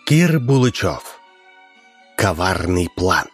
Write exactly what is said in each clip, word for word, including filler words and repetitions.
Кир Булычев. Коварный план.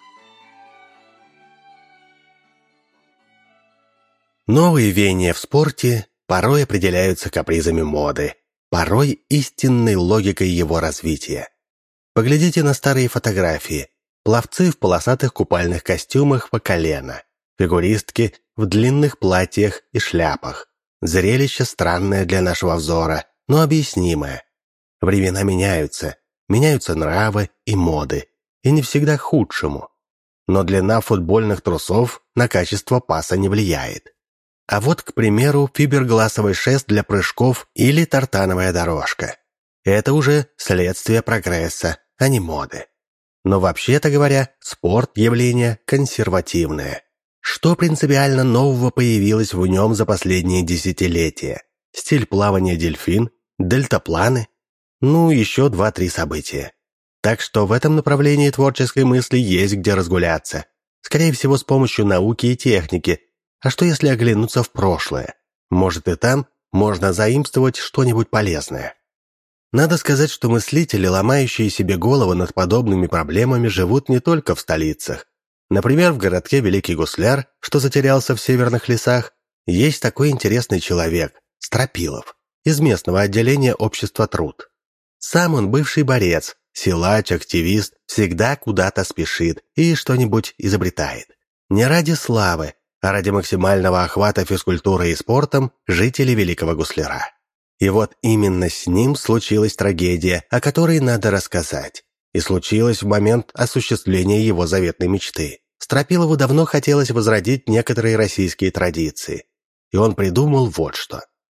Новые веяния в спорте порой определяются капризами моды, порой истинной логикой его развития. Поглядите на старые фотографии. Пловцы в полосатых купальных костюмах по колено, фигуристки в длинных платьях и шляпах. Зрелище странное для нашего взора, но объяснимое. Времена меняются, меняются нравы и моды, и не всегда к худшему. Но длина футбольных трусов на качество паса не влияет. А вот, к примеру, фибергласовый шест для прыжков или тартановая дорожка. Это уже следствие прогресса, а не моды. Но вообще-то говоря, спорт – явление консервативное. Что принципиально нового появилось в нем за последние десятилетия? Стиль плавания дельфин, дельтапланы, ну еще два-три события. Так что в этом направлении творческой мысли есть где разгуляться. Скорее всего, с помощью науки и техники. А что если оглянуться в прошлое? Может, и там можно заимствовать что-нибудь полезное. Надо сказать, что мыслители, ломающие себе головы над подобными проблемами, живут не только в столицах. Например, в городке Великий Гусляр, что затерялся в северных лесах, есть такой интересный человек – Стропилов, из местного отделения общества «Труд». Сам он бывший борец, силач, активист, всегда куда-то спешит и что-нибудь изобретает. Не ради славы, а ради максимального охвата физкультурой и спортом жителей Великого Гусляра. И вот именно с ним случилась трагедия, о которой надо рассказать. И случилось в момент осуществления его заветной мечты. Стропилову давно хотелось возродить некоторые российские традиции. И он придумал вот что.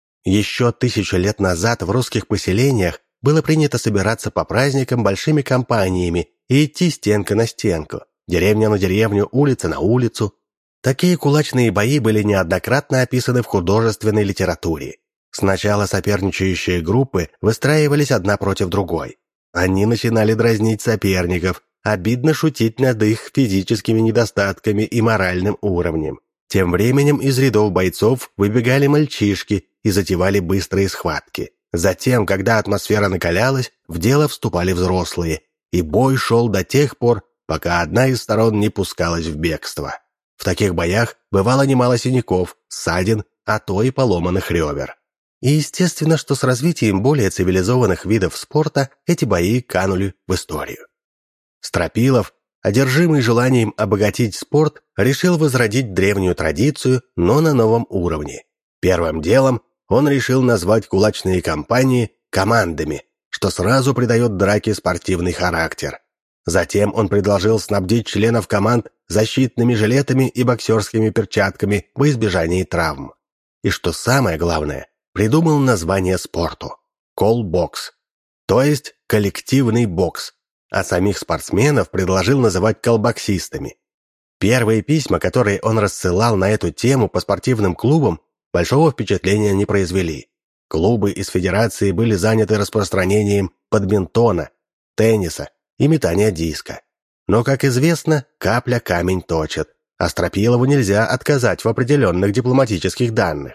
Еще тысячу лет назад в русских поселениях было принято собираться по праздникам большими компаниями и идти стенка на стенку, деревня на деревню, улица на улицу. Такие кулачные бои были неоднократно описаны в художественной литературе. Сначала соперничающие группы выстраивались одна против другой. Они начинали дразнить соперников, обидно шутить над их физическими недостатками и моральным уровнем. Тем временем из рядов бойцов выбегали мальчишки и затевали быстрые схватки. Затем, когда атмосфера накалялась, в дело вступали взрослые, и бой шел до тех пор, пока одна из сторон не пускалась в бегство. В таких боях бывало немало синяков, ссадин, а то и поломанных ребер. И естественно, что с развитием более цивилизованных видов спорта эти бои канули в историю. Стропилов, одержимый желанием обогатить спорт, решил возродить древнюю традицию, но на новом уровне. Первым делом он решил назвать кулачные кампании командами, что сразу придает драке спортивный характер. Затем он предложил снабдить членов команд защитными жилетами и боксерскими перчатками во избежание травм. И что самое главное, придумал название спорту – колл-бокс, то есть коллективный бокс, а самих спортсменов предложил называть колбоксистами. Первые письма, которые он рассылал на эту тему по спортивным клубам, большого впечатления не произвели. Клубы из федерации были заняты распространением бадминтона, тенниса и метания диска. Но, как известно, капля камень точит, а Стропилову нельзя отказать в определенных дипломатических данных.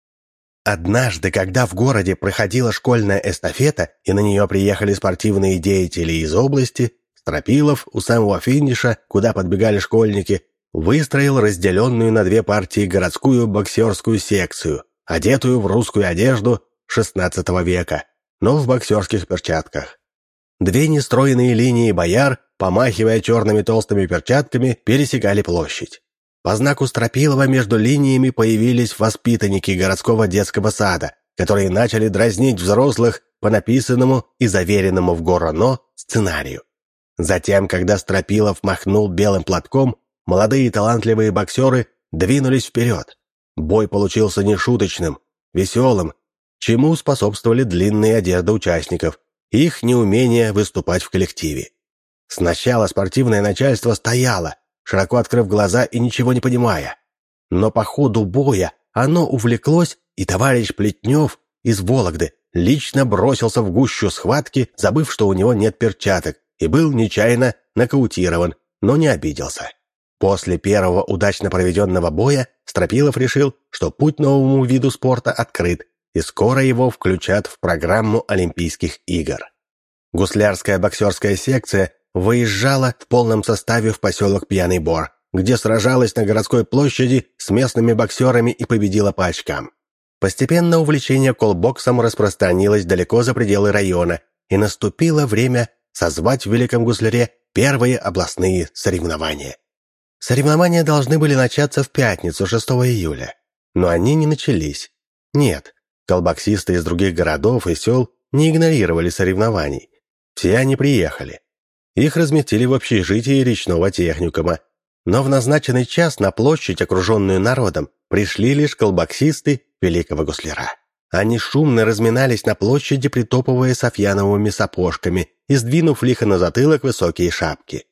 Однажды, когда в городе проходила школьная эстафета и на нее приехали спортивные деятели из области, Стропилов у самого финиша, куда подбегали школьники, выстроил разделенную на две партии городскую боксерскую секцию, одетую в русскую одежду шестнадцатого века, но в боксерских перчатках. Две нестроенные линии бояр, помахивая черными толстыми перчатками, пересекали площадь. По знаку Стропилова между линиями появились воспитанники городского детского сада, которые начали дразнить взрослых по написанному и заверенному в Горо-Но сценарию. Затем, когда Стропилов махнул белым платком, молодые талантливые боксеры двинулись вперед. Бой получился нешуточным, веселым, чему способствовали длинные одежды участников и их неумение выступать в коллективе. Сначала спортивное начальство стояло, широко открыв глаза и ничего не понимая. Но по ходу боя оно увлеклось, и товарищ Плетнев из Вологды лично бросился в гущу схватки, забыв, что у него нет перчаток, и был нечаянно нокаутирован, но не обиделся. После первого удачно проведенного боя Стропилов решил, что путь новому виду спорта открыт, и скоро его включат в программу Олимпийских игр. Гуслярская боксерская секция выезжала в полном составе в поселок Пьяный Бор, где сражалась на городской площади с местными боксерами и победила по очкам. Постепенно увлечение колбоксом распространилось далеко за пределы района, и наступило время созвать в Великом Гусляре первые областные соревнования. Соревнования должны были начаться в пятницу, шестого июля, но они не начались. Нет, колбоксисты из других городов и сел не игнорировали соревнований. Все они приехали. Их разместили в общежитии речного техникума, но в назначенный час на площадь, окруженную народом, пришли лишь колбоксисты Великого Гусляра. Они шумно разминались на площади, притопывая софьяновыми сапожками и сдвинув лихо на затылок высокие шапки.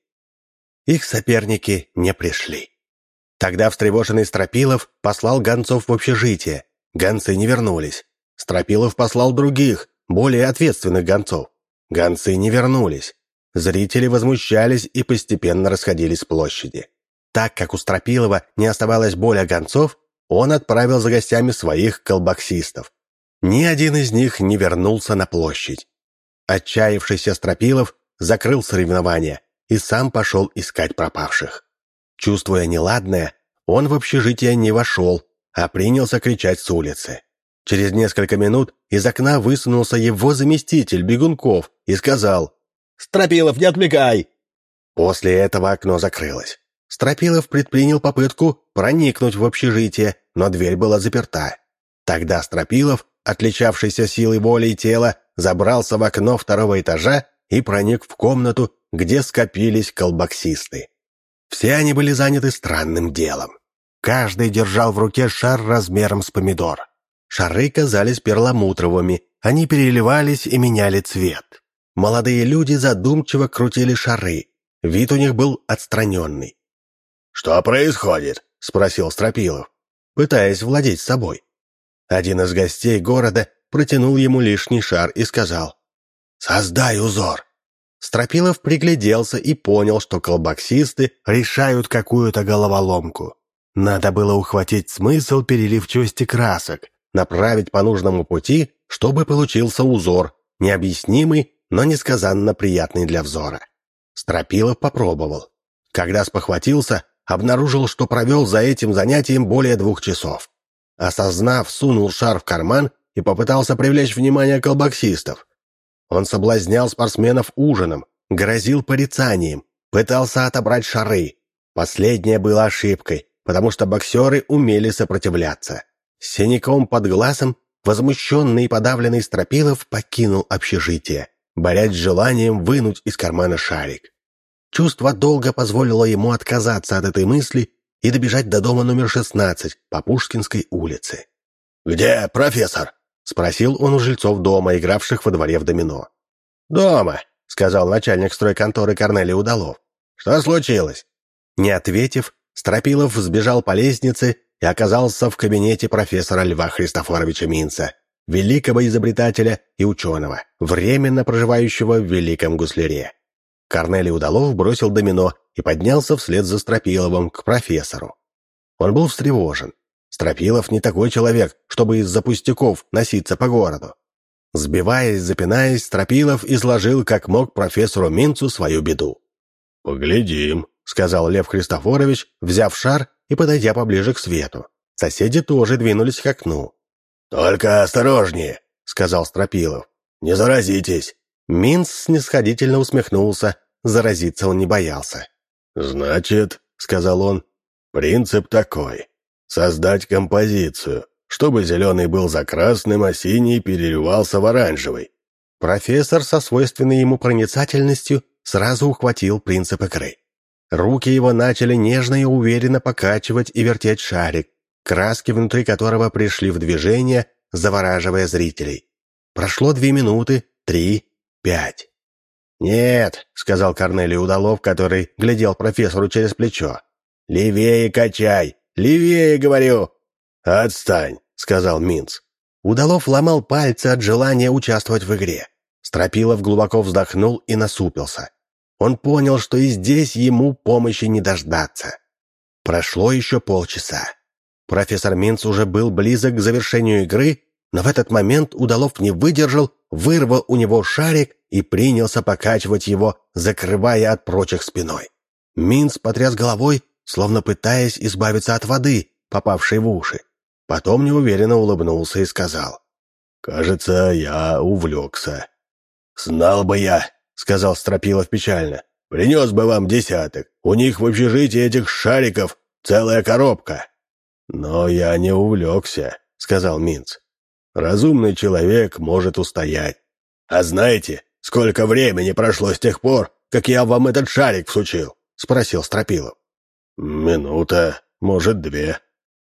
Их соперники не пришли. Тогда встревоженный Стропилов послал гонцов в общежитие. Гонцы не вернулись. Стропилов послал других, более ответственных гонцов. Гонцы не вернулись. Зрители возмущались и постепенно расходились с площади. Так как у Стропилова не оставалось более гонцов, он отправил за гостями своих колбоксистов. Ни один из них не вернулся на площадь. Отчаявшийся Стропилов закрыл соревнования и сам пошел искать пропавших. Чувствуя неладное, он в общежитие не вошел, а принялся кричать с улицы. Через несколько минут из окна высунулся его заместитель Бегунков и сказал: «Стропилов, не отвлекай!» После этого окно закрылось. Стропилов предпринял попытку проникнуть в общежитие, но дверь была заперта. Тогда Стропилов, отличавшийся силой воли и тела, забрался в окно второго этажа и проник в комнату, где скопились колбоксисты. Все они были заняты странным делом. Каждый держал в руке шар размером с помидор. Шары казались перламутровыми, они переливались и меняли цвет. Молодые люди задумчиво крутили шары. Вид у них был отстраненный. «Что происходит?» — спросил Стропилов, пытаясь владеть собой. Один из гостей города протянул ему лишний шар и сказал: «Создай узор». Стропилов пригляделся и понял, что колбоксисты решают какую-то головоломку. Надо было ухватить смысл переливчивости красок, направить по нужному пути, чтобы получился узор, необъяснимый, но несказанно приятный для взора. Стропилов попробовал. Когда спохватился, обнаружил, что провел за этим занятием более двух часов. Осознав, сунул шар в карман и попытался привлечь внимание колбоксистов. Он соблазнял спортсменов ужином, грозил порицанием, пытался отобрать шары. Последнее было ошибкой, потому что боксеры умели сопротивляться. С синяком под глазом возмущенный и подавленный Стропилов покинул общежитие, борясь с желанием вынуть из кармана шарик. Чувство долга позволило ему отказаться от этой мысли и добежать до дома номер шестнадцать по Пушкинской улице. «Где профессор?» — спросил он у жильцов дома, игравших во дворе в домино. «Дома», — сказал начальник стройконторы Корнелий Удалов. «Что случилось?» Не ответив, Стропилов сбежал по лестнице и оказался в кабинете профессора Льва Христофоровича Минца, великого изобретателя и ученого, временно проживающего в Великом Гусляре. Корнелий Удалов бросил домино и поднялся вслед за Стропиловым к профессору. Он был встревожен. Стропилов не такой человек, чтобы из-за пустяков носиться по городу. Сбиваясь, запинаясь, Стропилов изложил как мог профессору Минцу свою беду. «Поглядим», — сказал Лев Христофорович, взяв шар и подойдя поближе к свету. Соседи тоже двинулись к окну. «Только осторожнее», — сказал Стропилов. «Не заразитесь». Минц снисходительно усмехнулся. Заразиться он не боялся. «Значит, — сказал он, — принцип такой. Создать композицию, чтобы зеленый был за красным, а синий переливался в оранжевый». Профессор со свойственной ему проницательностью сразу ухватил принцип игры. Руки его начали нежно и уверенно покачивать и вертеть шарик, краски внутри которого пришли в движение, завораживая зрителей. Прошло две минуты, три, пять. «Нет», — сказал Корнелий Удалов, который глядел профессору через плечо. «Левее качай! Левее, говорю!» «Отстань», — сказал Минц. Удалов ломал пальцы от желания участвовать в игре. Стропилов глубоко вздохнул и насупился. Он понял, что и здесь ему помощи не дождаться. Прошло еще полчаса. Профессор Минц уже был близок к завершению игры, но в этот момент Удалов не выдержал, вырвал у него шарик и принялся покачивать его, закрывая от прочих спиной. Минц потряс головой, словно пытаясь избавиться от воды, попавшей в уши. Потом неуверенно улыбнулся и сказал: «Кажется, я увлекся». «Знал бы я», — сказал Стропилов печально, — «принес бы вам десяток. У них в общежитии этих шариков целая коробка». «Но я не увлекся», — сказал Минц. «Разумный человек может устоять. А знаете, сколько времени прошло с тех пор, как я вам этот шарик всучил?» — спросил Стропилов. «Минута, может, две».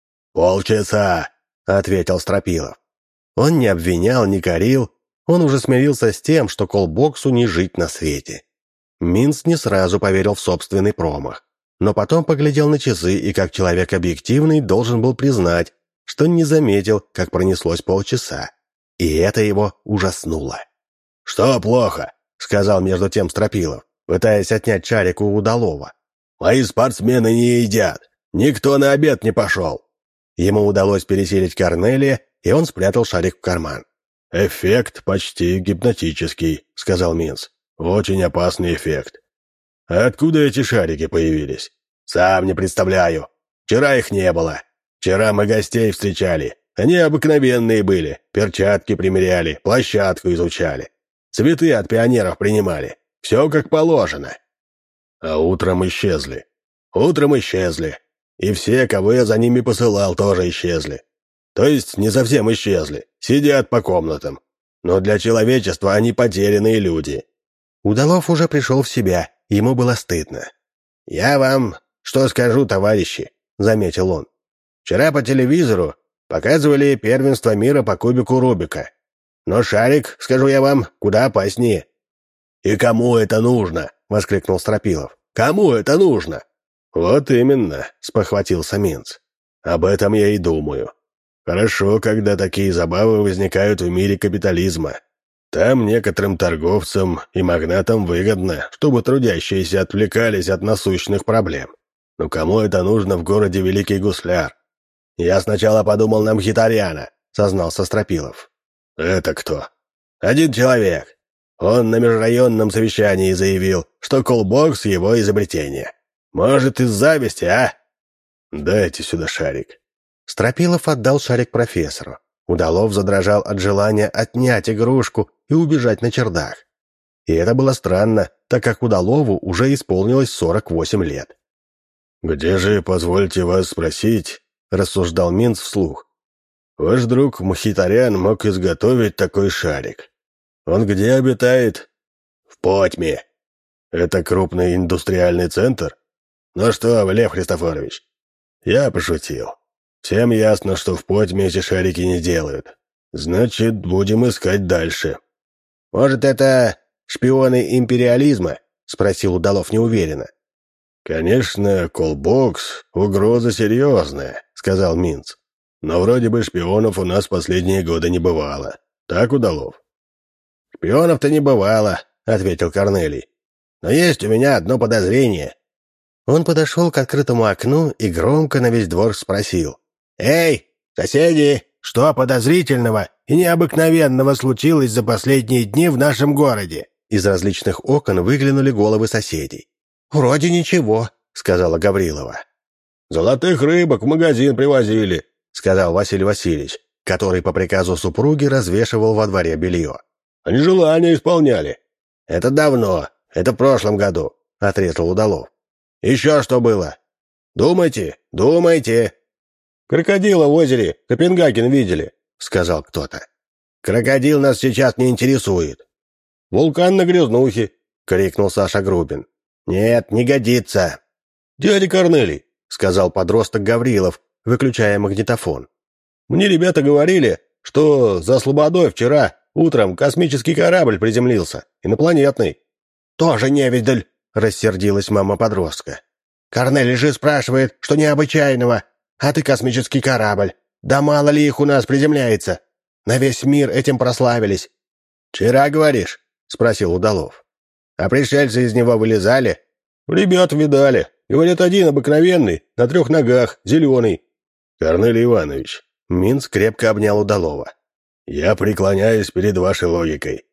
«Полчаса», — ответил Стропилов. Он не обвинял, не корил, он уже смирился с тем, что колбоксу не жить на свете. Минц не сразу поверил в собственный промах, но потом поглядел на часы и, как человек объективный, должен был признать, что не заметил, как пронеслось полчаса. И это его ужаснуло. «Что плохо?» — сказал между тем Стропилов, пытаясь отнять шарик у Удалова. «Мои спортсмены не едят. Никто на обед не пошел». Ему удалось пересилить Корнелия, и он спрятал шарик в карман. «Эффект почти гипнотический», — сказал Минц. «Очень опасный эффект». «А откуда эти шарики появились?» «Сам не представляю. Вчера их не было. Вчера мы гостей встречали. Они обыкновенные были. Перчатки примеряли, площадку изучали. Цветы от пионеров принимали. Все как положено». «А утром исчезли». «Утром исчезли. И все, кого я за ними посылал, тоже исчезли. То есть не совсем исчезли, сидят по комнатам. Но для человечества они потерянные люди». Удалов уже пришел в себя, ему было стыдно. «Я вам что скажу, товарищи», — заметил он. «Вчера по телевизору показывали первенство мира по кубику Рубика. Но шарик, скажу я вам, куда опаснее». «И кому это нужно?» — воскликнул Стропилов. «Кому это нужно?» «Вот именно», — спохватился Минц. «Об этом я и думаю. Хорошо, когда такие забавы возникают в мире капитализма. Там некоторым торговцам и магнатам выгодно, чтобы трудящиеся отвлекались от насущных проблем. Но кому это нужно в городе Великий Гусляр?» «Я сначала подумал на Мхитаряна», — сознался Стропилов. «Это кто?» «Один человек. Он на межрайонном совещании заявил, что колбокс — его изобретение. Может, из зависти, а?» «Дайте сюда шарик». Стропилов отдал шарик профессору. Удалов задрожал от желания отнять игрушку и убежать на чердак. И это было странно, так как Удалову уже исполнилось сорок восемь лет. «Где же, позвольте вас спросить?» — рассуждал Минц вслух. «Ваш друг Мхитарян мог изготовить такой шарик. Он где обитает?» «В Потьме». «Это крупный индустриальный центр?» «Ну что, Лев Христофорович?» «Я пошутил. Всем ясно, что в Потьме эти шарики не делают. Значит, будем искать дальше». «Может, это шпионы империализма?» — спросил Удалов неуверенно. «Конечно, колбокс — угроза серьезная», — сказал Минц. «Но вроде бы шпионов у нас последние годы не бывало. Так, Удалов?» «Шпионов-то не бывало», — ответил Корнелий. «Но есть у меня одно подозрение». Он подошел к открытому окну и громко на весь двор спросил: «Эй, соседи, что подозрительного и необыкновенного случилось за последние дни в нашем городе?» Из различных окон выглянули головы соседей. «Вроде ничего», — сказала Гаврилова. «Золотых рыбок в магазин привозили», — сказал Василий Васильевич, который по приказу супруги развешивал во дворе белье. «Они желания исполняли». «Это давно, это в прошлом году», — отрезал Удалов. «Еще что было? Думайте, думайте». «Крокодила в озере Копенгаген видели», — сказал кто-то. «Крокодил нас сейчас не интересует». «Вулкан на Грязнухе», — крикнул Саша Грубин. «Нет, не годится». «Дядя Корнелий», — сказал подросток Гаврилов, выключая магнитофон. «Мне ребята говорили, что за Слободой вчера утром космический корабль приземлился, инопланетный». «Тоже невидаль», — рассердилась мама подростка. «Корнелий же спрашивает, что необычайного, а ты космический корабль. Да мало ли их у нас приземляется. На весь мир этим прославились». «Вчера, говоришь?» — спросил Удалов. «А пришельцы из него вылезали?» «Ребят видали. Говорят, один обыкновенный, на трех ногах, зеленый». «Корнелий Иванович», — Минц крепко обнял Удалова. «Я преклоняюсь перед вашей логикой.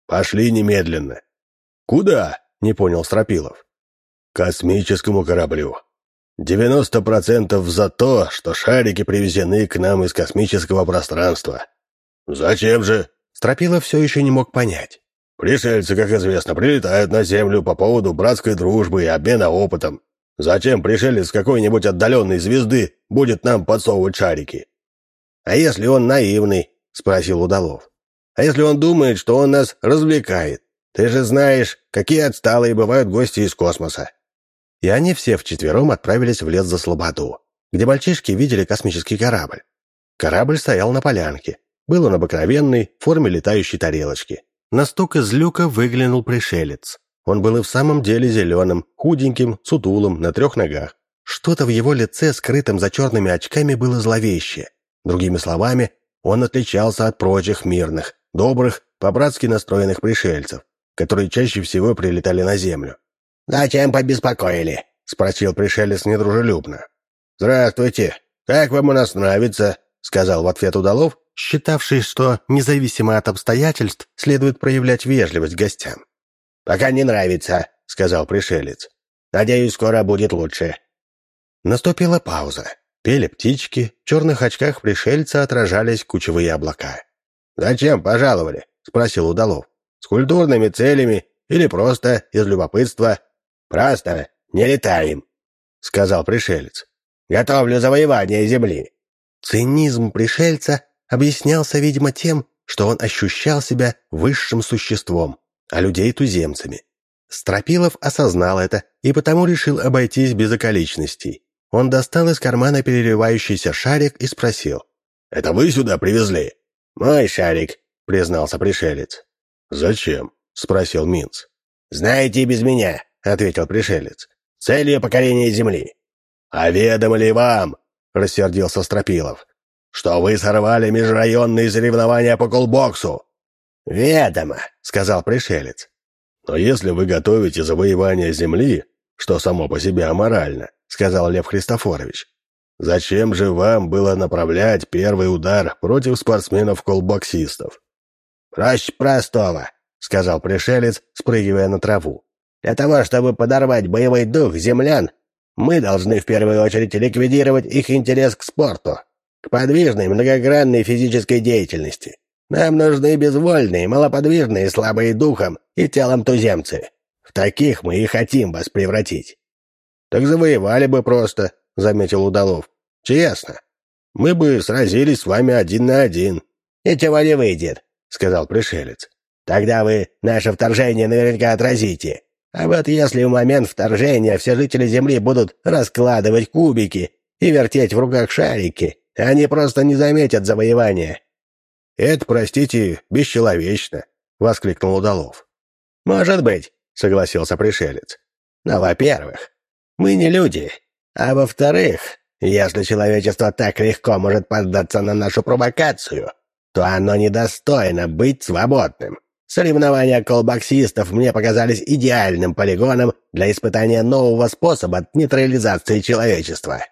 Пошли немедленно». «Куда?» — не понял Стропилов. «К космическому кораблю. девяносто процентов за то, что шарики привезены к нам из космического пространства». «Зачем же?» Стропилов все еще не мог понять. «Пришельцы, как известно, прилетают на Землю по поводу братской дружбы и обмена опытом. Зачем пришелец с какой-нибудь отдаленной звезды будет нам подсовывать шарики?» «А если он наивный?» — спросил Удалов. «А если он думает, что он нас развлекает? Ты же знаешь, какие отсталые бывают гости из космоса». И они все вчетвером отправились в лес за Слободу, где мальчишки видели космический корабль. Корабль стоял на полянке. Был он обыкновенный, в форме летающей тарелочки. На стук из люка выглянул пришелец. Он был и в самом деле зеленым, худеньким, сутулым, на трех ногах. Что-то в его лице, скрытым за черными очками, было зловещее. Другими словами, он отличался от прочих мирных, добрых, по-братски настроенных пришельцев, которые чаще всего прилетали на Землю. «Зачем побеспокоили?» — спросил пришелец недружелюбно. «Здравствуйте. Как вам у нас нравится?» — сказал в ответ Удалов, считавший, что, независимо от обстоятельств, следует проявлять вежливость гостям. «Пока не нравится», — сказал пришелец. «Надеюсь, скоро будет лучше». Наступила пауза. Пели птички, в черных очках пришельца отражались кучевые облака. «Зачем пожаловали?» — спросил Удалов. «С культурными целями или просто из любопытства?» «Просто не летаем», — сказал пришелец. «Готовлю завоевание Земли». Цинизм пришельца объяснялся, видимо, тем, что он ощущал себя высшим существом, а людей туземцами. Стропилов осознал это и потому решил обойтись без околичностей. Он достал из кармана переливающийся шарик и спросил. «Это вы сюда привезли?» «Мой шарик», — признался пришелец. «Зачем?» — спросил Минц. «Знаете и без меня», — ответил пришелец. «Целью покорения Земли». «А ведомо ли вам?» — рассердился Стропилов. «Что вы сорвали межрайонные соревнования по колбоксу?» «Ведомо», — сказал пришелец. «Но если вы готовите завоевание Земли, что само по себе аморально», — сказал Лев Христофорович, «зачем же вам было направлять первый удар против спортсменов-колбоксистов?» «Проще простого», — сказал пришелец, спрыгивая на траву. «Для того, чтобы подорвать боевой дух землян, мы должны в первую очередь ликвидировать их интерес к спорту, к подвижной, многогранной физической деятельности. Нам нужны безвольные, малоподвижные, слабые духом и телом туземцы. В таких мы и хотим вас превратить». «Так завоевали бы просто», — заметил Удалов. «Честно. Мы бы сразились с вами один на один». «Ничего не выйдет», — сказал пришелец. «Тогда вы наше вторжение наверняка отразите. А вот если в момент вторжения все жители Земли будут раскладывать кубики и вертеть в руках шарики, они просто не заметят завоевания». «Это, простите, бесчеловечно», — воскликнул Удалов. «Может быть», — согласился пришелец. «Но, во-первых, мы не люди, а во-вторых, если человечество так легко может поддаться на нашу провокацию, то оно недостойно быть свободным. Соревнования колбоксистов мне показались идеальным полигоном для испытания нового способа нейтрализации человечества».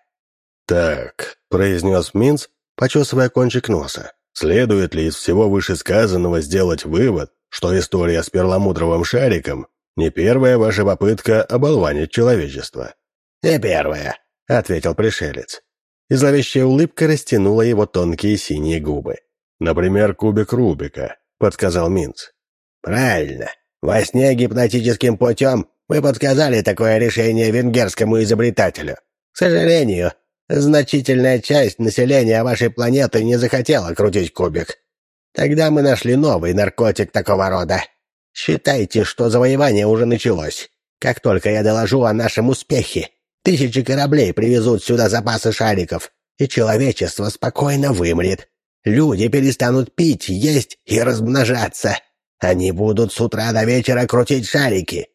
«Так», — произнес Минц, почесывая кончик носа, «следует ли из всего вышесказанного сделать вывод, что история с перламутровым шариком не первая ваша попытка оболванить человечество?» «Не первая», — ответил пришелец. И зловещая улыбка растянула его тонкие синие губы. «Например, кубик Рубика», — подсказал Минц. «Правильно. Во сне гипнотическим путем мы подсказали такое решение венгерскому изобретателю. К сожалению, значительная часть населения вашей планеты не захотела крутить кубик. Тогда мы нашли новый наркотик такого рода. Считайте, что завоевание уже началось. Как только я доложу о нашем успехе, тысячи кораблей привезут сюда запасы шариков, и человечество спокойно вымрет. Люди перестанут пить, есть и размножаться. Они будут с утра до вечера крутить шарики».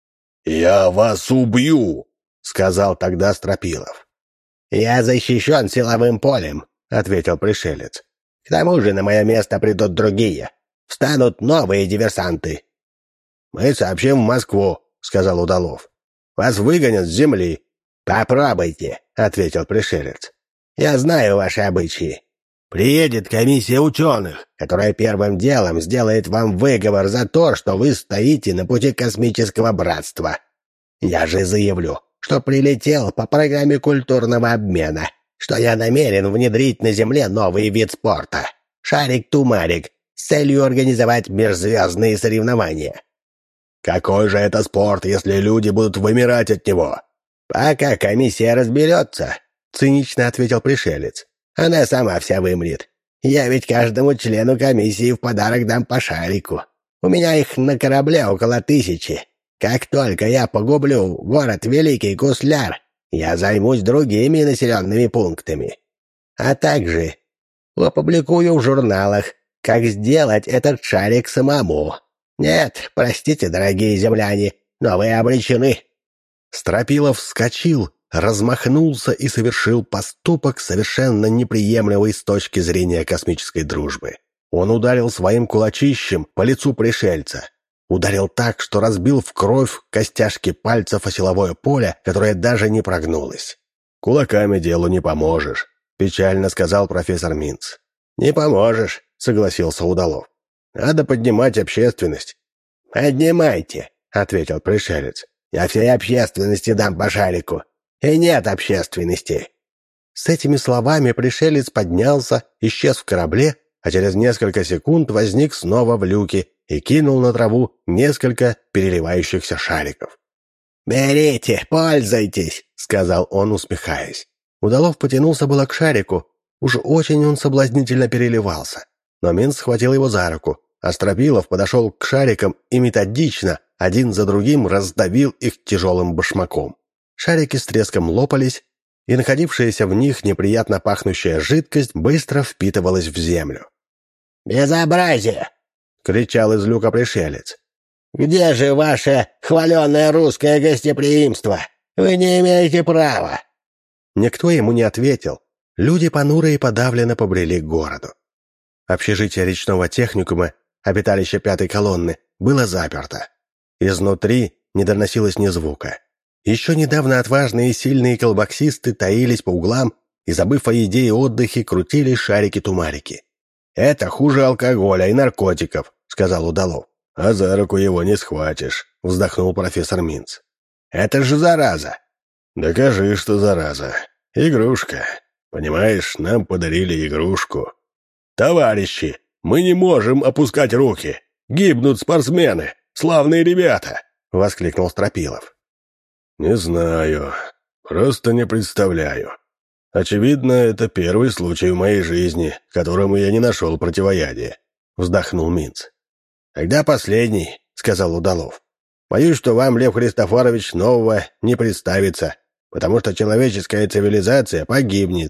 «Я вас убью», — сказал тогда Стропилов. «Я защищен силовым полем», — ответил пришелец. «К тому же на мое место придут другие. Встанут новые диверсанты». «Мы сообщим в Москву», — сказал Удалов. «Вас выгонят с земли». «Попробуйте», — ответил пришелец. «Я знаю ваши обычаи. Приедет комиссия ученых, которая первым делом сделает вам выговор за то, что вы стоите на пути космического братства. Я же заявлю, что прилетел по программе культурного обмена, что я намерен внедрить на Земле новый вид спорта — шарик-тумарик, с целью организовать межзвездные соревнования. Какой же это спорт, если люди будут вымирать от него? Пока комиссия разберется, — цинично ответил пришелец, — она сама вся вымрет. Я ведь каждому члену комиссии в подарок дам по шарику. У меня их на корабле около тысячи. Как только я погублю город Великий Гусляр, я займусь другими населенными пунктами. А также опубликую в журналах, как сделать этот шарик самому. Нет, простите, дорогие земляне, но вы обречены». Стропилов вскочил, размахнулся и совершил поступок, совершенно неприемлемый с точки зрения космической дружбы. Он ударил своим кулачищем по лицу пришельца. Ударил так, что разбил в кровь костяшки пальцев о силовое поле, которое даже не прогнулось. «Кулаками делу не поможешь», — печально сказал профессор Минц. «Не поможешь», — согласился Удалов. «Надо поднимать общественность». «Поднимайте», — ответил пришелец. «Я всей общественности дам по шарику. И нет общественности». С этими словами пришелец поднялся, исчез в корабле, а через несколько секунд возник снова в люке и кинул на траву несколько переливающихся шариков. «Берите, пользуйтесь», — сказал он, усмехаясь. Удалов потянулся было к шарику. Уж очень он соблазнительно переливался. Но Минц схватил его за руку, а Стропилов подошел к шарикам и методично, один за другим, раздавил их тяжелым башмаком. Шарики с треском лопались, и находившаяся в них неприятно пахнущая жидкость быстро впитывалась в землю. «Безобразие!» — кричал из люка пришелец. «Где же ваше хваленое русское гостеприимство? Вы не имеете права!» Никто ему не ответил. Люди понуро и подавленно побрели к городу. Общежитие речного техникума, обиталище пятой колонны, было заперто. Изнутри не доносилось ни звука. Еще недавно отважные и сильные колбоксисты таились по углам и, забыв о еде и отдыхе, крутили шарики-тумарики. «Это хуже алкоголя и наркотиков», — сказал Удалов. «А за руку его не схватишь», — вздохнул профессор Минц. «Это же зараза». «Докажи, что зараза. Игрушка. Понимаешь, нам подарили игрушку». «Товарищи, мы не можем опускать руки. Гибнут спортсмены, славные ребята», — воскликнул Стропилов. «Не знаю. Просто не представляю. Очевидно, это первый случай в моей жизни, которому я не нашел противоядия», — вздохнул Минц. «Тогда последний», — сказал Удалов. «Боюсь, что вам, Лев Христофорович, нового не представится, потому что человеческая цивилизация погибнет».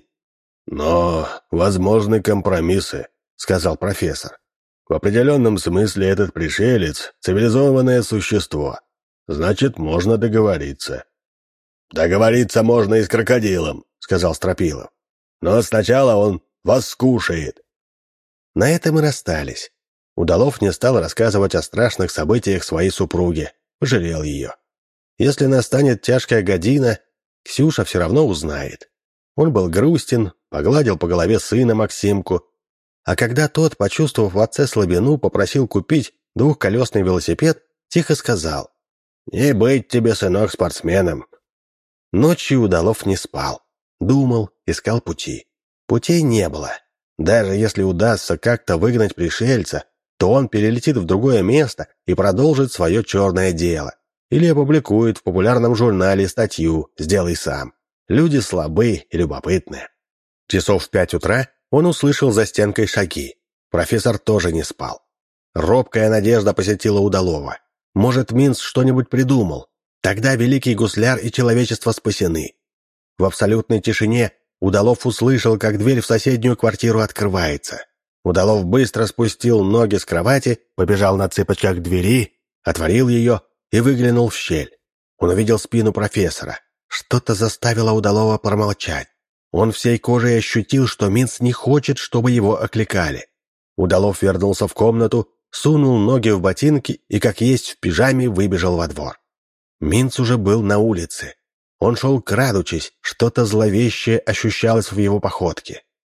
«Но возможны компромиссы», — сказал профессор. «В определенном смысле этот пришелец — цивилизованное существо. Значит, можно договориться». «Договориться можно и с крокодилом», — сказал Стропилов. «Но сначала он вас скушает». На этом и расстались. Удалов не стал рассказывать о страшных событиях своей супруге, пожалел ее. Если настанет тяжкая година, Ксюша все равно узнает. Он был грустен, погладил по голове сына Максимку, а когда тот, почувствовав в отце слабину, попросил купить двухколесный велосипед, тихо сказал: «Не быть тебе, сынок, спортсменом». Ночью Удалов не спал. Думал, искал пути. Путей не было. Даже если удастся как-то выгнать пришельца, то он перелетит в другое место и продолжит свое черное дело. Или опубликует в популярном журнале статью «Сделай сам». Люди слабы и любопытны. Часов в пять утра он услышал за стенкой шаги. Профессор тоже не спал. Робкая надежда посетила Удалова. Может, Минц что-нибудь придумал. Тогда Великий Гусляр и человечество спасены. В абсолютной тишине Удалов услышал, как дверь в соседнюю квартиру открывается. Удалов быстро спустил ноги с кровати, побежал на цыпочках к двери, отворил ее и выглянул в щель. Он увидел спину профессора. Что-то заставило Удалова промолчать. Он всей кожей ощутил, что Минц не хочет, чтобы его окликали. Удалов вернулся в комнату, сунул ноги в ботинки и, как есть в пижаме, выбежал во двор. Минц уже был на улице. Он шел крадучись, что-то зловещее ощущалось в его походке.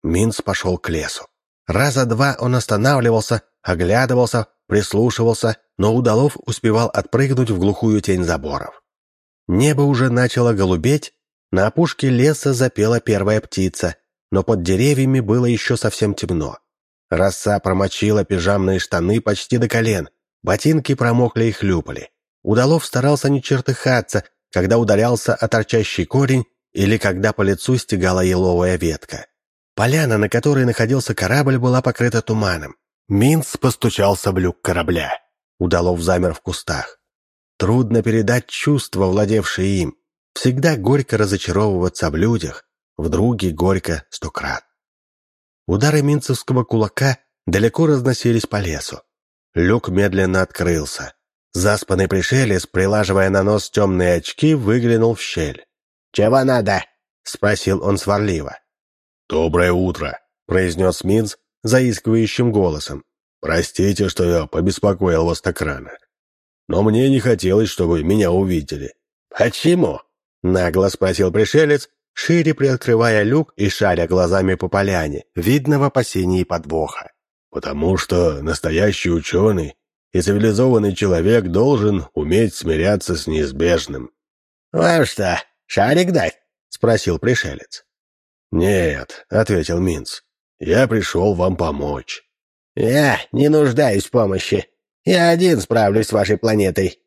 Минц пошел к лесу. Раза два он останавливался, оглядывался, прислушивался, но Удалов успевал отпрыгнуть в глухую тень заборов. Небо уже начало голубеть, на опушке леса запела первая птица, но под деревьями было еще совсем темно. Роса промочила пижамные штаны почти до колен, ботинки промокли и хлюпали. Удалов старался не чертыхаться, когда ударялся о торчащий корень или когда по лицу стегала еловая ветка. Поляна, на которой находился корабль, была покрыта туманом. Минц постучался в люк корабля. Удалов замер в кустах. Трудно передать чувства, владевшие им. Всегда горько разочаровываться в людях, в друге горько сто крат. Удары минцевского кулака далеко разносились по лесу. Люк медленно открылся. Заспанный пришелец, прилаживая на нос темные очки, выглянул в щель. «Чего надо?» — спросил он сварливо. «Доброе утро», — произнес Минц заискивающим голосом. «Простите, что я побеспокоил вас так рано. Но мне не хотелось, чтобы меня увидели». «Почему?» — нагло спросил пришелец, шире приоткрывая люк и шаря глазами по поляне, видно в опасении подвоха. «Потому что настоящий ученый и цивилизованный человек должен уметь смиряться с неизбежным». «Вам что, шарик дать?» — спросил пришелец. «Нет», — ответил Минц, — «я пришел вам помочь». «Я не нуждаюсь в помощи. Я один справлюсь с вашей планетой».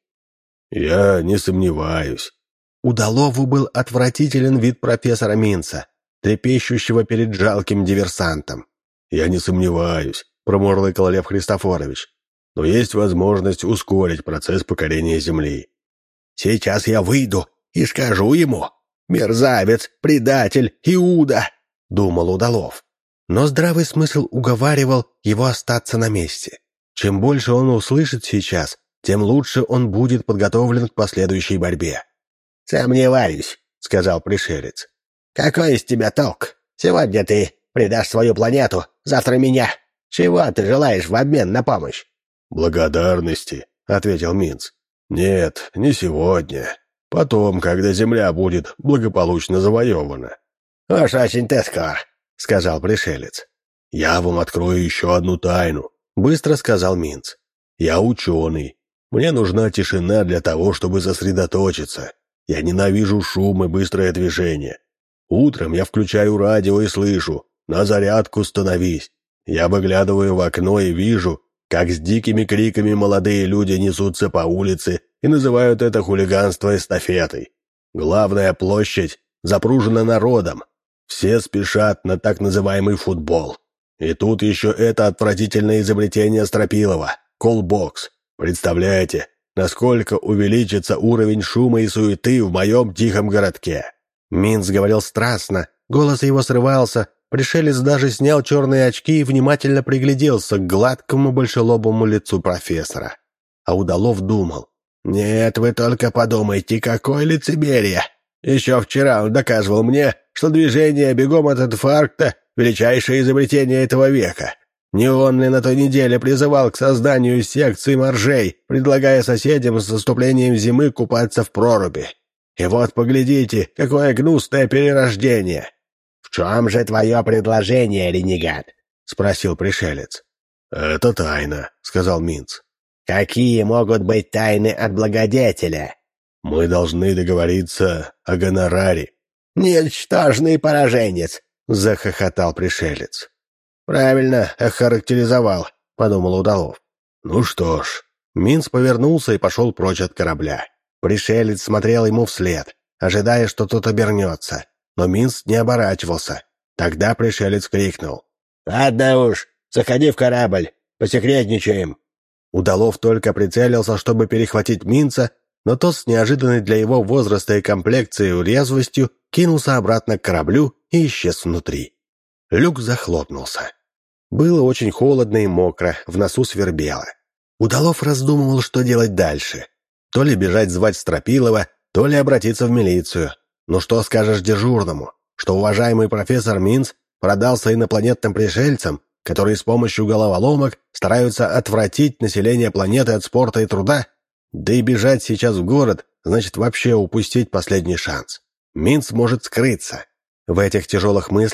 «Я не сомневаюсь». Удалову был отвратителен вид профессора Минца, трепещущего перед жалким диверсантом. «Я не сомневаюсь», — промурлыкал Лев Христофорович, «но есть возможность ускорить процесс покорения Земли». «Сейчас я выйду и скажу ему: мерзавец, предатель, Иуда», — думал Удалов. Но здравый смысл уговаривал его остаться на месте. Чем больше он услышит сейчас, тем лучше он будет подготовлен к последующей борьбе. «Сомневаюсь», — сказал пришелец. «Какой из тебя толк? Сегодня ты предашь свою планету, завтра меня. Чего ты желаешь в обмен на помощь?» «Благодарности», — ответил Минц. «Нет, не сегодня. Потом, когда Земля будет благополучно завоевана». «Уж очень ты скоро», — сказал пришелец. «Я вам открою еще одну тайну», — быстро сказал Минц. «Я ученый. Мне нужна тишина для того, чтобы сосредоточиться. Я ненавижу шум и быстрое движение. Утром я включаю радио и слышу: «На зарядку становись». Я выглядываю в окно и вижу, как с дикими криками молодые люди несутся по улице и называют это хулиганство эстафетой. Главная площадь запружена народом. Все спешат на так называемый футбол. И тут еще это отвратительное изобретение Стропилова — колбокс. Представляете, насколько увеличится уровень шума и суеты в моем тихом городке?» Минц говорил страстно, голос его срывался, пришелец даже снял черные очки и внимательно пригляделся к гладкому большелобому лицу профессора. А Удалов думал: «Нет, вы только подумайте, какое лицемерие! Еще вчера он доказывал мне, что движение бегом от инфаркта — величайшее изобретение этого века. Не он ли на той неделе призывал к созданию секции моржей, предлагая соседям с наступлением зимы купаться в проруби? И вот поглядите, какое гнусное перерождение!» «В чем же твое предложение, ренегат?» — спросил пришелец. «Это тайна», — сказал Минц. «Какие могут быть тайны от благодетеля?» «Мы должны договориться о гонораре». «Ничтожный пораженец!» — захохотал пришелец. «Правильно охарактеризовал», — подумал Удалов. «Ну что ж». Минц повернулся и пошел прочь от корабля. Пришелец смотрел ему вслед, ожидая, что тот обернется. Но Минц не оборачивался. Тогда пришелец крикнул: «Ладно уж, заходи в корабль, посекретничаем». Удалов только прицелился, чтобы перехватить Минца, но тот с неожиданной для его возраста и комплекции резвостью кинулся обратно к кораблю и исчез внутри. Люк захлопнулся. Было очень холодно и мокро, в носу свербело. Удалов раздумывал, что делать дальше. То ли бежать звать Стропилова, то ли обратиться в милицию. Ну что скажешь дежурному? Что уважаемый профессор Минц продался инопланетным пришельцам, которые с помощью головоломок стараются отвратить население планеты от спорта и труда? Да и бежать сейчас в город значит вообще упустить последний шанс. Минц может скрыться. В этих тяжелых мыслях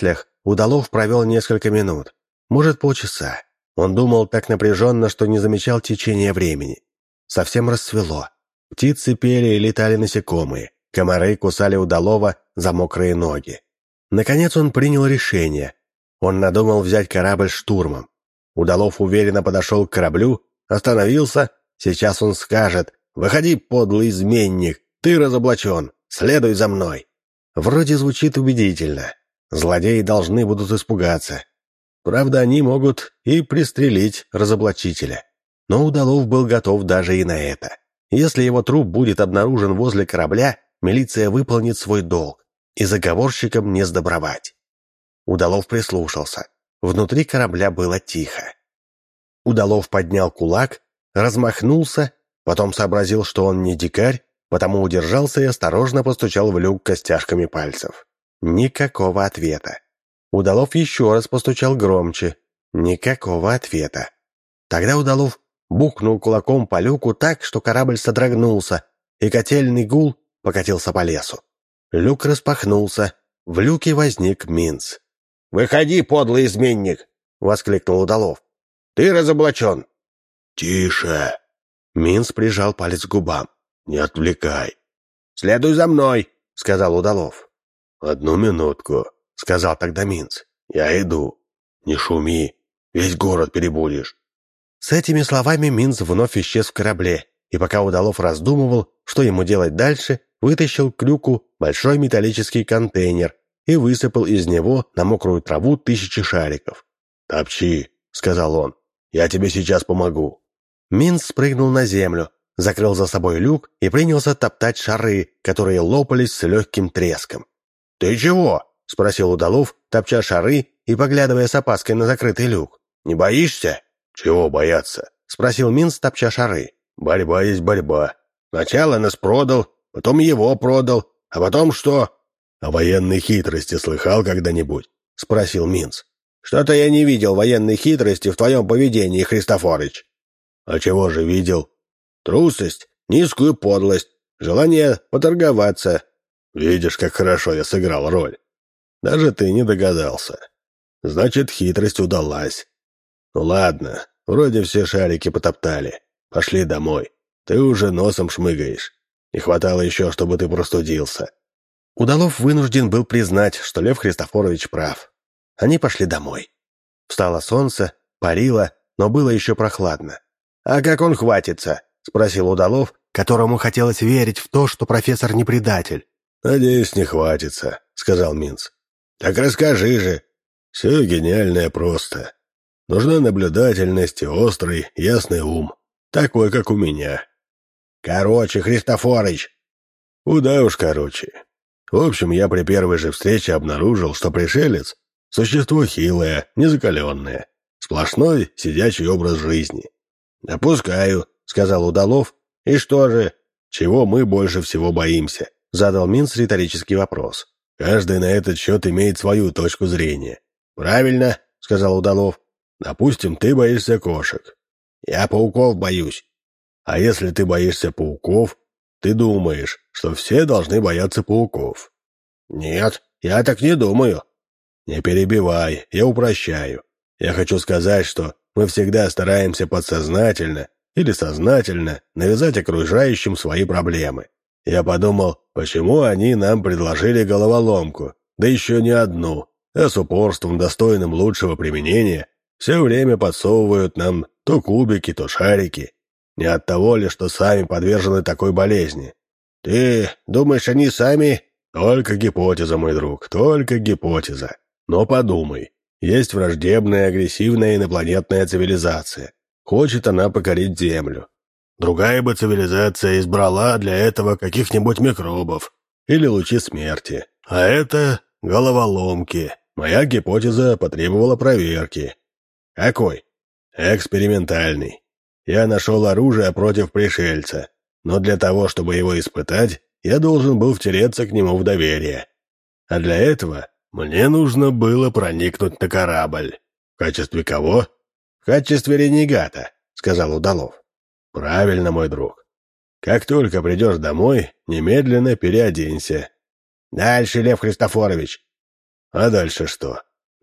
Удалов провел несколько минут, может, полчаса. Он думал так напряженно, что не замечал течения времени. Совсем рассвело. Птицы пели и летали насекомые. Комары кусали Удалова за мокрые ноги. Наконец он принял решение. Он надумал взять корабль штурмом. Удалов уверенно подошел к кораблю, остановился. Сейчас он скажет: «Выходи, подлый изменник, ты разоблачен, следуй за мной». Вроде звучит убедительно. Злодеи должны будут испугаться. Правда, они могут и пристрелить разоблачителя. Но Удалов был готов даже и на это. Если его труп будет обнаружен возле корабля, милиция выполнит свой долг, и заговорщикам не сдобровать. Удалов прислушался. Внутри корабля было тихо. Удалов поднял кулак, размахнулся, потом сообразил, что он не дикарь, потому удержался и осторожно постучал в люк костяшками пальцев. Никакого ответа. Удалов еще раз постучал громче. Никакого ответа. Тогда Удалов бухнул кулаком по люку так, что корабль содрогнулся, и котельный гул покатился по лесу. Люк распахнулся. В люке возник Минц. «Выходи, подлый изменник!» — воскликнул Удалов. «Ты разоблачен!» «Тише!» Минц прижал палец к губам. «Не отвлекай!» «Следуй за мной!» — сказал Удалов. «Одну минутку!» — сказал тогда Минц. «Я иду. Не шуми, весь город перебудешь». С этими словами Минц вновь исчез в корабле, и пока Удалов раздумывал, что ему делать дальше, вытащил к люку большой металлический контейнер и высыпал из него на мокрую траву тысячи шариков. «Топчи», — сказал он, — «я тебе сейчас помогу». Минц спрыгнул на землю, закрыл за собой люк и принялся топтать шары, которые лопались с легким треском. «Ты чего?» — спросил Удалов, топча шары и поглядывая с опаской на закрытый люк. «Не боишься?» «Чего бояться?» — спросил Минц, топча шары. «Борьба есть борьба. Сначала нас продал, потом его продал, а потом что?» «О военной хитрости слыхал когда-нибудь?» — спросил Минц. «Что-то я не видел военной хитрости в твоем поведении, Христофорыч». «А чего же видел?» «Трусость, низкую подлость, желание поторговаться». «Видишь, как хорошо я сыграл роль. Даже ты не догадался. Значит, хитрость удалась. Ну ладно, вроде все шарики потоптали. Пошли домой. Ты уже носом шмыгаешь. Не хватало еще, чтобы ты простудился». Удалов вынужден был признать, что Лев Христофорович прав. Они пошли домой. Встало солнце, парило, но было еще прохладно. «А как он хватится?» — спросил Удалов, которому хотелось верить в то, что профессор не предатель. «Надеюсь, не хватится», — сказал Минц. «Так расскажи же». «Все гениальное просто. Нужна наблюдательность и острый, ясный ум. Такой, как у меня». «Короче, Христофорыч». «Куда уж короче. В общем, я при первой же встрече обнаружил, что пришелец — существо хилое, незакаленное. Сплошной сидячий образ жизни». «Допускаю», — сказал Удалов. «И что же?» «Чего мы больше всего боимся?» — задал Минц риторический вопрос. «Каждый на этот счет имеет свою точку зрения». «Правильно», — сказал Удалов. «Допустим, ты боишься кошек». «Я пауков боюсь». «А если ты боишься пауков, ты думаешь, что все должны бояться пауков?» «Нет, я так не думаю». «Не перебивай, я упрощаю. Я хочу сказать, что мы всегда стараемся подсознательно или сознательно навязать окружающим свои проблемы. Я подумал, почему они нам предложили головоломку, да еще не одну, а с упорством, достойным лучшего применения, все время подсовывают нам то кубики, то шарики. Не от того ли, что сами подвержены такой болезни?» «Ты думаешь, они сами...» «Только гипотеза, мой друг, только гипотеза. Но подумай, есть враждебная, агрессивная инопланетная цивилизация. Хочет она покорить Землю. Другая бы цивилизация избрала для этого каких-нибудь микробов или лучи смерти. А это головоломки. Моя гипотеза потребовала проверки». «Какой?» «Экспериментальный. Я нашел оружие против пришельца, но для того, чтобы его испытать, я должен был втереться к нему в доверие. А для этого мне нужно было проникнуть на корабль. В качестве кого?» «В качестве ренегата», — сказал Удалов. «Правильно, мой друг. Как только придешь домой, немедленно переоденься». «Дальше, Лев Христофорович». «А дальше что?»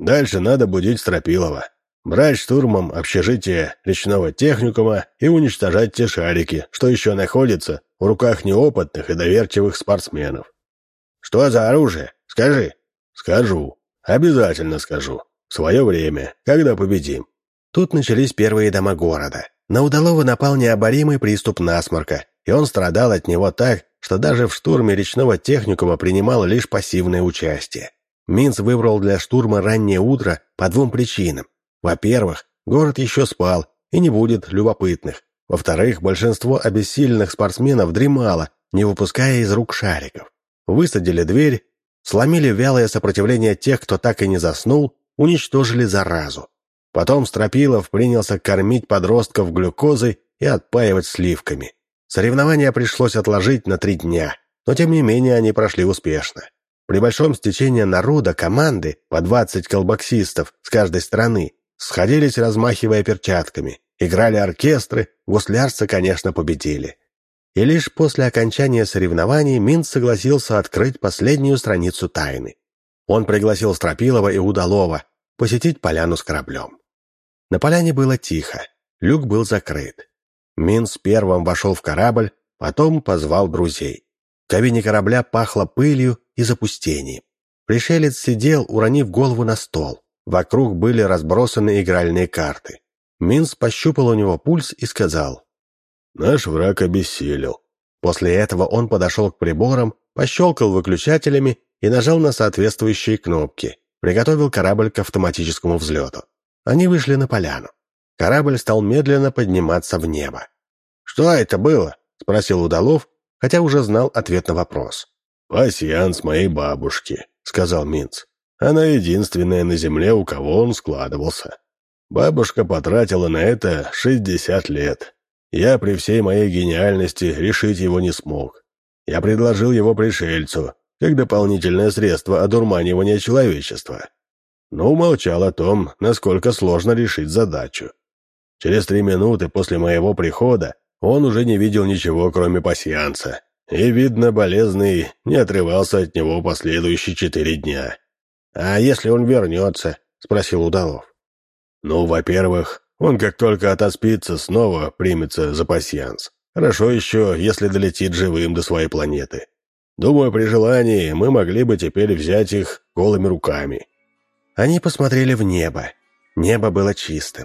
Дальше надо будить Стропилова, брать штурмом общежитие речного техникума и уничтожать те шарики, что еще находятся в руках неопытных и доверчивых спортсменов. Что за оружие? Скажи. Скажу. Обязательно скажу. В свое время, когда победим. Тут начались первые дома города. На Удалова напал необоримый приступ насморка, и он страдал от него так, что даже в штурме речного техникума принимал лишь пассивное участие. Минц выбрал для штурма раннее утро по двум причинам. Во-первых, город еще спал и не будет любопытных. Во-вторых, большинство обессиленных спортсменов дремало, не выпуская из рук шариков. Высадили дверь, сломили вялое сопротивление тех, кто так и не заснул, уничтожили заразу. Потом Стропилов принялся кормить подростков глюкозой и отпаивать сливками. Соревнования пришлось отложить на три дня, но тем не менее они прошли успешно. При большом стечении народа команды, по двадцать колбоксистов с каждой стороны, сходились, размахивая перчатками. Играли оркестры, гуслярцы, конечно, победили. И лишь после окончания соревнований Минц согласился открыть последнюю страницу тайны. Он пригласил Стропилова и Удалова посетить поляну с кораблем. На поляне было тихо, люк был закрыт. Минц первым вошел в корабль, потом позвал друзей. В кабине корабля пахло пылью и запустением. Пришелец сидел, уронив голову на стол. Вокруг были разбросаны игральные карты. Минц пощупал у него пульс и сказал: «Наш враг обессилел». После этого он подошел к приборам, пощелкал выключателями и нажал на соответствующие кнопки. Приготовил корабль к автоматическому взлету. Они вышли на поляну. Корабль стал медленно подниматься в небо. «Что это было?» — спросил Удалов, хотя уже знал ответ на вопрос. «Пасьянс моей бабушки», — сказал Минц. «Она единственная на земле, у кого он складывался. Бабушка потратила на это шестьдесят лет. Я при всей моей гениальности решить его не смог. Я предложил его пришельцу, как дополнительное средство одурманивания человечества, но умолчал о том, насколько сложно решить задачу. Через три минуты после моего прихода он уже не видел ничего, кроме пасьянса, и, видно, болезный не отрывался от него последующие четыре дня». «А если он вернется?» — спросил Удалов. «Ну, во-первых, он как только отоспится, снова примется за пасьянс. Хорошо еще, если долетит живым до своей планеты. Думаю, при желании мы могли бы теперь взять их голыми руками». Они посмотрели в небо. Небо было чистым.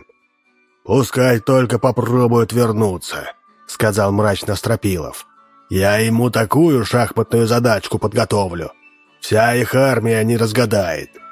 «Пускай только попробуют вернуться», — сказал мрачно Стропилов. «Я ему такую шахматную задачку подготовлю. Вся их армия не разгадает».